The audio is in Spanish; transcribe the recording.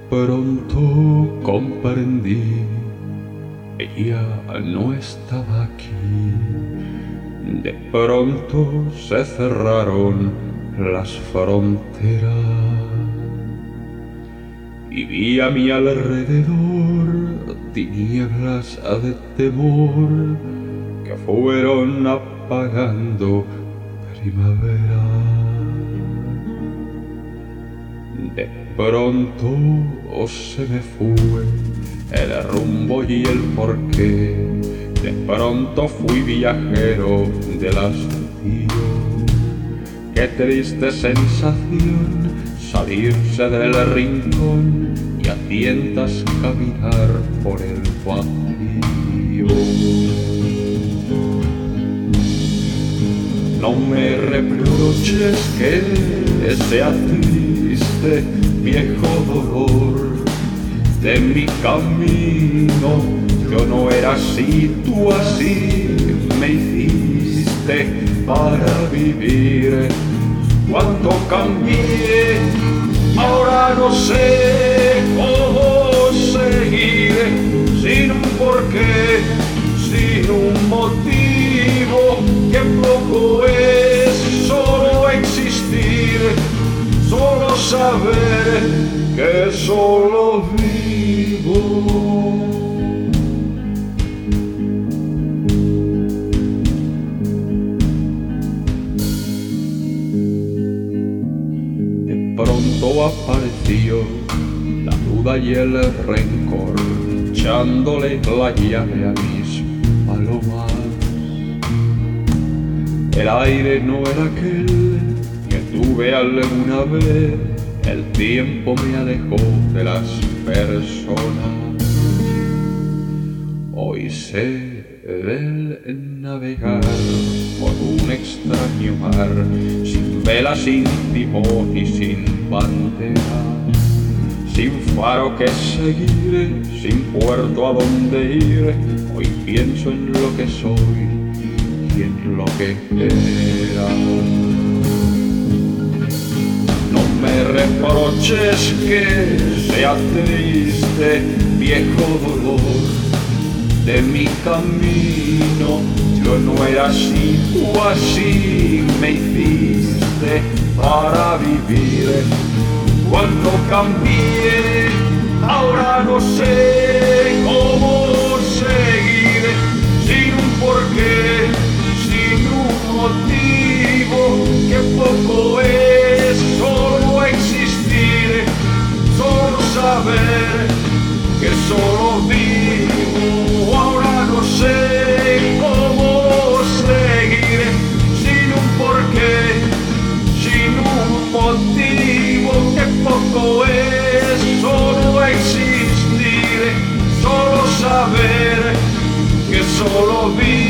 pronto comprendí que ya no estaba aquí. De pronto se cerraron las fronteras y vi a mi alrededor tinieblas de temor que fueron apagando primavera. De pronto se me fue el rumbo y el porqué. De pronto fui viajero del hastío. Qué triste sensación salirse del rincón y a tientas caminar por el vacío. No me reproches que sea triste, viejo dolor de mi camino. Yo no era así, tú así me hiciste para vivir. Cuánto cambié, ahora no sé cómo seguir, sin un porqué, sin un motivo. Qué poco es solo existir, solo saber que solo vivo. De pronto apareció la duda y el rencor, echándole la llave a mis palomas. El aire no era aquel que tuve alguna vez. El tiempo me alejó de las personas. Hoy sé del navegar por un extraño mar, sin vela, sin timón y sin bandera, sin faro que seguir, sin puerto a donde ir. Hoy pienso en lo que soy y en lo que era. No me reproches que sea triste, viejo dolor de mi camino. Yo no era así, tú así me hiciste para vivir. Cuando cambié, ahora no sé cómo seguir, sin un porqué, sin un motivo. Qué poco es solo existir, solo saber que solo vivo. Ahora no sé cómo seguir, sin un porqué, sin un motivo. Qué poco es solo existir, solo saber que solo vivo.